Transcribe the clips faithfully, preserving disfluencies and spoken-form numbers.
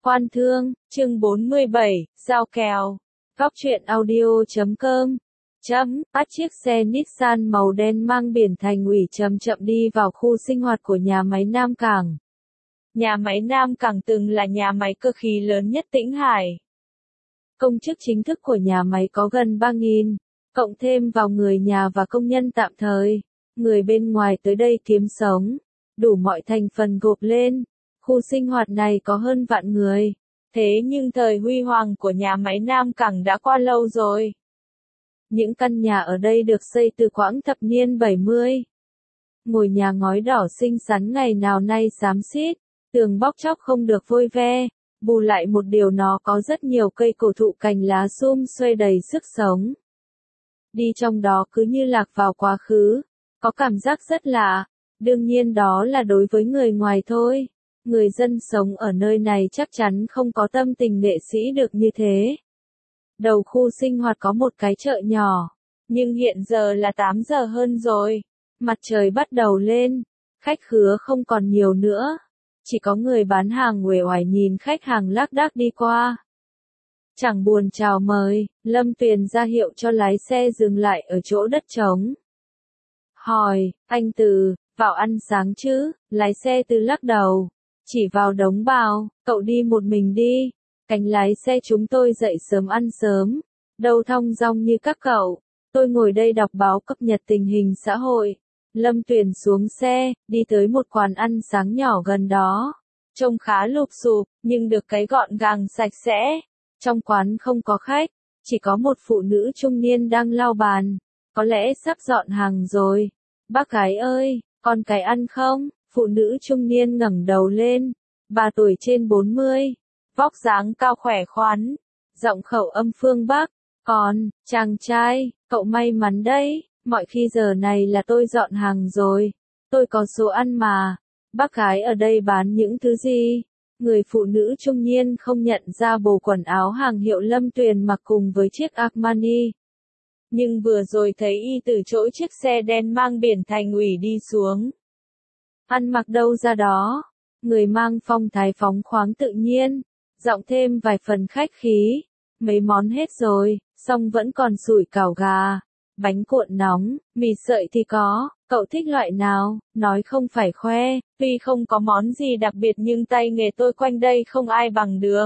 Quan thương, chương bốn mươi bảy, giao kèo. Góc truyện audio chấm com. Chấm, bắt chiếc xe Nissan màu đen mang biển Thành ủy chậm chậm đi vào khu sinh hoạt của nhà máy Nam Cảng. Nhà máy Nam Cảng từng là nhà máy cơ khí lớn nhất Tĩnh Hải. Công chức chính thức của nhà máy có gần ba nghìn, cộng thêm vào người nhà và công nhân tạm thời, người bên ngoài tới đây kiếm sống, đủ mọi thành phần gộp lên. Khu sinh hoạt này có hơn vạn người. Thế nhưng thời huy hoàng của nhà máy Nam Cảng đã qua lâu rồi. Những căn nhà ở đây được xây từ quãng thập niên bảy mươi. Ngôi nhà ngói đỏ xinh xắn ngày nào nay xám xít, tường bóc chóc không được vôi ve, bù lại một điều nó có rất nhiều cây cổ thụ cành lá sum xuê đầy sức sống. Đi trong đó cứ như lạc vào quá khứ, có cảm giác rất lạ, đương nhiên đó là đối với người ngoài thôi. Người dân sống ở nơi này chắc chắn không có tâm tình nghệ sĩ được như thế. Đầu khu sinh hoạt có một cái chợ nhỏ, nhưng hiện giờ là tám giờ hơn rồi. Mặt trời bắt đầu lên, khách khứa không còn nhiều nữa. Chỉ có người bán hàng uể oải nhìn khách hàng lác đác đi qua. Chẳng buồn chào mời, Lâm Tuyền ra hiệu cho lái xe dừng lại ở chỗ đất trống. Hỏi, anh Từ, vào ăn sáng chứ? Lái xe Từ lắc đầu. Chỉ vào đống bào, cậu đi một mình đi. Cánh lái xe chúng tôi dậy sớm ăn sớm. Đâu thong dong như các cậu. Tôi ngồi đây đọc báo cập nhật tình hình xã hội. Lâm Tuyền xuống xe, đi tới một quán ăn sáng nhỏ gần đó. Trông khá lụp xụp, nhưng được cái gọn gàng sạch sẽ. Trong quán không có khách, chỉ có một phụ nữ trung niên đang lau bàn. Có lẽ sắp dọn hàng rồi. Bác gái ơi, còn cái ăn không? Phụ nữ trung niên ngẩng đầu lên, bà tuổi trên bốn mươi, vóc dáng cao khỏe khoắn, giọng khẩu âm phương Bắc. Còn, chàng trai, cậu may mắn đấy, mọi khi giờ này là tôi dọn hàng rồi, tôi có số ăn mà. Bác gái ở đây bán những thứ gì? Người phụ nữ trung niên không nhận ra bộ quần áo hàng hiệu Lâm Tuyền mặc cùng với chiếc Armani. Nhưng vừa rồi thấy y từ chỗ chiếc xe đen mang biển Thành ủy đi xuống. Ăn mặc đâu ra đó, người mang phong thái phóng khoáng tự nhiên, giọng thêm vài phần khách khí, mấy món hết rồi, xong vẫn còn sủi cảo gà, bánh cuộn nóng, mì sợi thì có, cậu thích loại nào, nói không phải khoe, tuy không có món gì đặc biệt nhưng tay nghề tôi quanh đây không ai bằng được.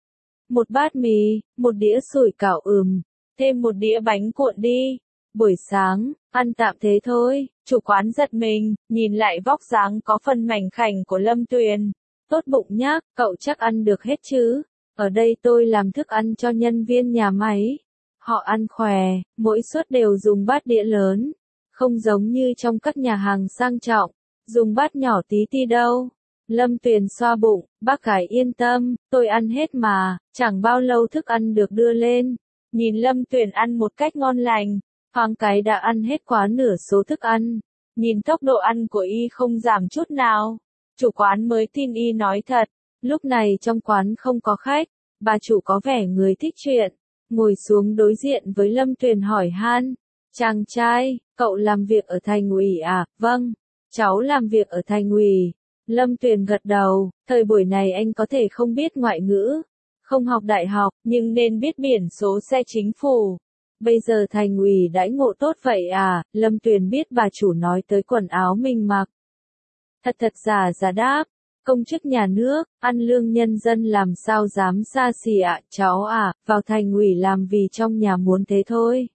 Một bát mì, một đĩa sủi cảo ừm, thêm một đĩa bánh cuộn đi. Buổi sáng, ăn tạm thế thôi, chủ quán giật mình, nhìn lại vóc dáng có phần mảnh khảnh của Lâm Tuyền. Tốt bụng nhá, cậu chắc ăn được hết chứ? Ở đây tôi làm thức ăn cho nhân viên nhà máy. Họ ăn khỏe, mỗi suất đều dùng bát đĩa lớn. Không giống như trong các nhà hàng sang trọng, dùng bát nhỏ tí ti đâu. Lâm Tuyền xoa bụng, bác gái yên tâm, tôi ăn hết mà, chẳng bao lâu thức ăn được đưa lên. Nhìn Lâm Tuyền ăn một cách ngon lành. Thoáng cái đã ăn hết quá nửa số thức ăn. Nhìn tốc độ ăn của y không giảm chút nào. Chủ quán mới tin y nói thật. Lúc này trong quán không có khách. Bà chủ có vẻ người thích chuyện. Ngồi xuống đối diện với Lâm Tuyền hỏi han. Chàng trai, cậu làm việc ở Thành ủy à? Vâng, cháu làm việc ở Thành ủy. Lâm Tuyền gật đầu. Thời buổi này anh có thể không biết ngoại ngữ, không học đại học, nhưng nên biết biển số xe chính phủ. Bây giờ Thành ủy đãi ngộ tốt vậy à? Lâm Tuyền biết bà chủ nói tới quần áo mình mặc. Thật thật giả giả đáp, công chức nhà nước, ăn lương nhân dân làm sao dám xa xỉ ạ, cháu à, vào Thành ủy làm vì trong nhà muốn thế thôi.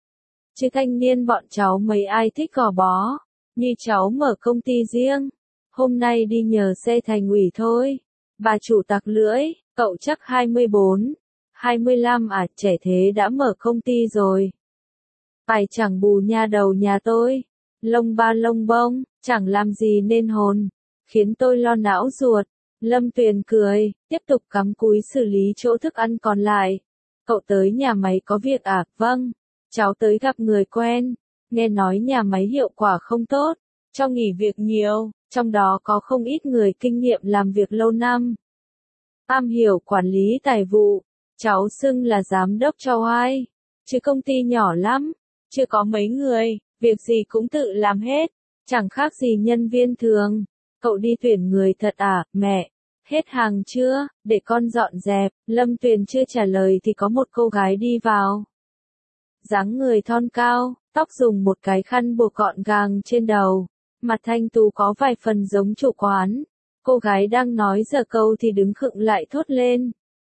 Chứ thanh niên bọn cháu mấy ai thích gò bó, như cháu mở công ty riêng, hôm nay đi nhờ xe Thành ủy thôi. Bà chủ tặc lưỡi, cậu chắc hai mươi bốn. hai mươi lăm à, trẻ thế đã mở công ty rồi. Phải chẳng bù nha đầu nhà tôi. Lông ba lông bông, chẳng làm gì nên hồn. Khiến tôi lo não ruột. Lâm Tuyền cười, tiếp tục cắm cúi xử lý chỗ thức ăn còn lại. Cậu tới nhà máy có việc à? Vâng. Cháu tới gặp người quen. Nghe nói nhà máy hiệu quả không tốt. Cho nghỉ việc nhiều, trong đó có không ít người kinh nghiệm làm việc lâu năm. Am hiểu quản lý tài vụ. Cháu xưng là giám đốc cho ai? Chứ công ty nhỏ lắm, chưa có mấy người, việc gì cũng tự làm hết, chẳng khác gì nhân viên thường. Cậu đi tuyển người thật à, mẹ? Hết hàng chưa, để con dọn dẹp. Lâm Tuyền chưa trả lời thì có một cô gái đi vào. Dáng người thon cao, tóc dùng một cái khăn buộc gọn gàng trên đầu, mặt thanh tú có vài phần giống chủ quán. Cô gái đang nói giờ câu thì đứng khựng lại thốt lên.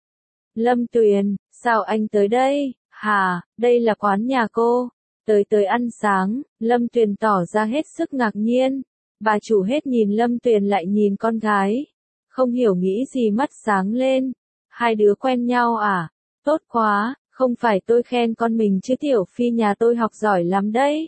Lâm Tuyền, sao anh tới đây? Hả, đây là quán nhà cô. Tới tới ăn sáng, Lâm Tuyền tỏ ra hết sức ngạc nhiên. Bà chủ hết nhìn Lâm Tuyền lại nhìn con gái. Không hiểu nghĩ gì mắt sáng lên. Hai đứa quen nhau à? Tốt quá, không phải tôi khen con mình chứ Tiểu Phi nhà tôi học giỏi lắm đấy.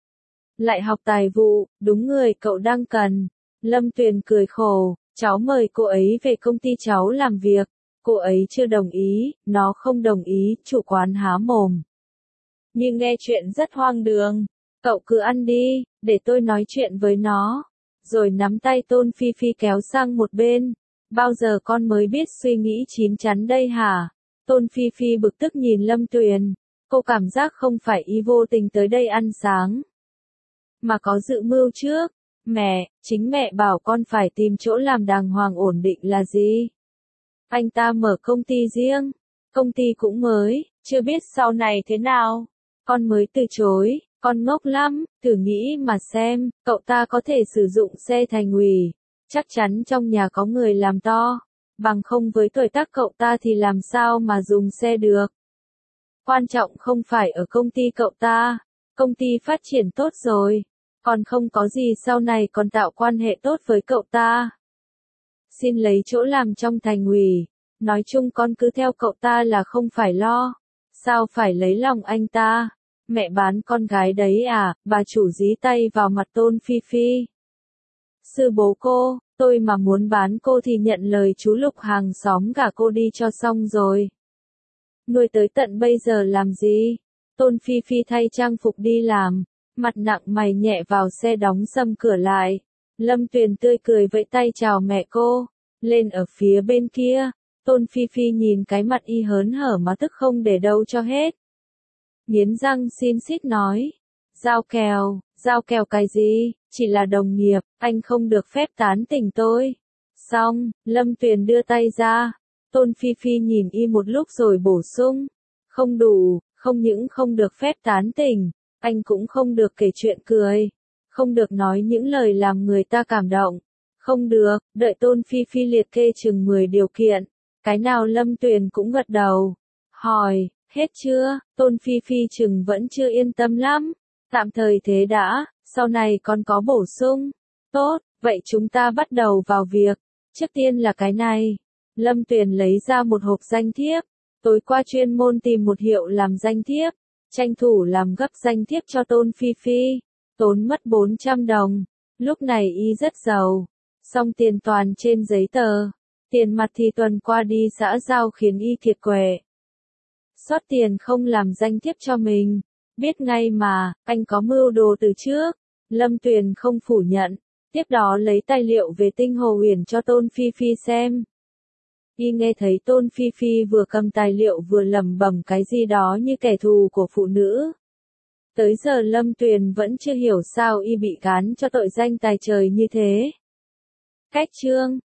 Lại học tài vụ, đúng người cậu đang cần. Lâm Tuyền cười khổ, cháu mời cô ấy về công ty cháu làm việc. Cô ấy chưa đồng ý, nó không đồng ý, chủ quán há mồm. Nhưng nghe chuyện rất hoang đường. Cậu cứ ăn đi, để tôi nói chuyện với nó. Rồi nắm tay Tôn Phi Phi kéo sang một bên. Bao giờ con mới biết suy nghĩ chín chắn đây hả? Tôn Phi Phi bực tức nhìn Lâm Tuyền. Cô cảm giác không phải y vô tình tới đây ăn sáng, mà có dự mưu trước. Mẹ, chính mẹ bảo con phải tìm chỗ làm đàng hoàng ổn định là gì? Anh ta mở công ty riêng. Công ty cũng mới, chưa biết sau này thế nào. Con mới từ chối, con ngốc lắm, thử nghĩ mà xem, cậu ta có thể sử dụng xe thành ủy. Chắc chắn trong nhà có người làm to. Bằng không với tuổi tác cậu ta thì làm sao mà dùng xe được. Quan trọng không phải ở công ty cậu ta. Công ty phát triển tốt rồi. Còn không có gì sau này còn tạo quan hệ tốt với cậu ta. Xin lấy chỗ làm trong thành ủy. Nói chung con cứ theo cậu ta là không phải lo. Sao phải lấy lòng anh ta? Mẹ bán con gái đấy à? Bà chủ dí tay vào mặt Tôn Phi Phi. Sư bố cô, tôi mà muốn bán cô thì nhận lời chú Lục hàng xóm gả cô đi cho xong rồi. Nuôi tới tận bây giờ làm gì? Tôn Phi Phi thay trang phục đi làm, mặt nặng mày nhẹ vào xe đóng sầm cửa lại. Lâm Tuyền tươi cười vẫy tay chào mẹ cô. Lên ở phía bên kia, Tôn Phi Phi nhìn cái mặt y hớn hở mà tức không để đâu cho hết. Nghiến răng xin xít nói. Giao kèo, giao kèo cái gì, chỉ là đồng nghiệp, anh không được phép tán tỉnh tôi. Xong, Lâm Tuyền đưa tay ra. Tôn Phi Phi nhìn y một lúc rồi bổ sung. Không đủ, không những không được phép tán tỉnh, anh cũng không được kể chuyện cười. Không được nói những lời làm người ta cảm động. Không được, đợi Tôn Phi Phi liệt kê chừng mười điều kiện. Cái nào Lâm Tuyền cũng gật đầu. Hỏi, hết chưa? Tôn Phi Phi chừng vẫn chưa yên tâm lắm. Tạm thời thế đã, sau này còn có bổ sung. Tốt, vậy chúng ta bắt đầu vào việc. Trước tiên là cái này. Lâm Tuyền lấy ra một hộp danh thiếp. Tối qua chuyên môn tìm một hiệu làm danh thiếp. Tranh thủ làm gấp danh thiếp cho Tôn Phi Phi. Tốn mất bốn trăm đồng. Lúc này y rất giàu. Xong tiền toàn trên giấy tờ. Tiền mặt thì tuần qua đi xã giao khiến y kiệt quệ. Sót tiền không làm danh thiếp cho mình. Biết ngay mà, anh có mưu đồ từ trước. Lâm Tuyền không phủ nhận. Tiếp đó lấy tài liệu về Tinh Hồ Uyển cho Tôn Phi Phi xem. Y nghe thấy Tôn Phi Phi vừa cầm tài liệu vừa lẩm bẩm cái gì đó như kẻ thù của phụ nữ. Tới giờ Lâm Tuyền vẫn chưa hiểu sao y bị gán cho tội danh tài trời như thế. Cách chương